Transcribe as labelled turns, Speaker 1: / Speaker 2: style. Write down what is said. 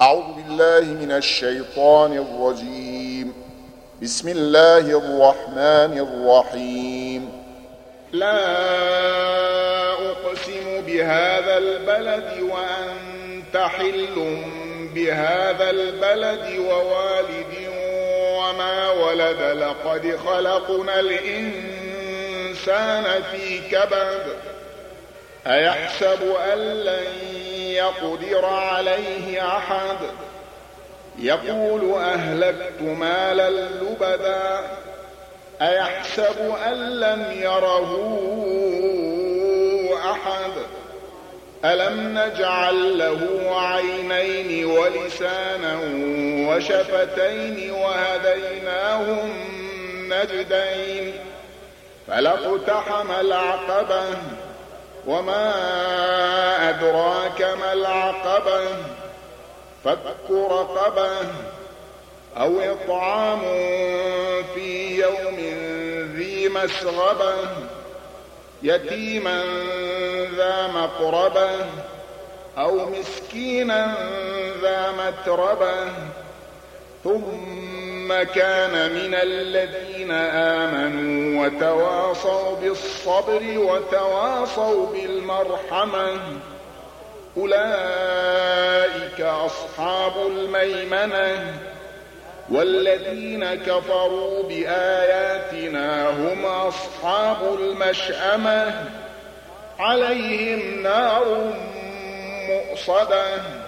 Speaker 1: أعوذ بالله من الشيطان الرجيم. بسم الله الرحمن الرحيم.
Speaker 2: لا أقسم بهذا البلد وأنت حل بهذا البلد ووالد وما ولد لقد خلقنا الإنسان في كبد أيحسب أن لن يقدر عليه أحد يقول أهلكت مالا لبدا أيحسب أن لم يره أحد ألم نجعل له عينين ولسانا وشفتين وهديناه النجدين فلاقتحم العقبة وما أدراك ما العقبة فك رقبة أو إطعام في يوم ذي مسغبة يتيما ذا مقربة أو مسكينا ذا متربة ثم كان من الذين آمنوا وتواصوا بالصبر وتواصوا بالمرحمة أولئك أصحاب الميمنة والذين كفروا بآياتنا هم أصحاب المشأمة عليهم نار مؤصدة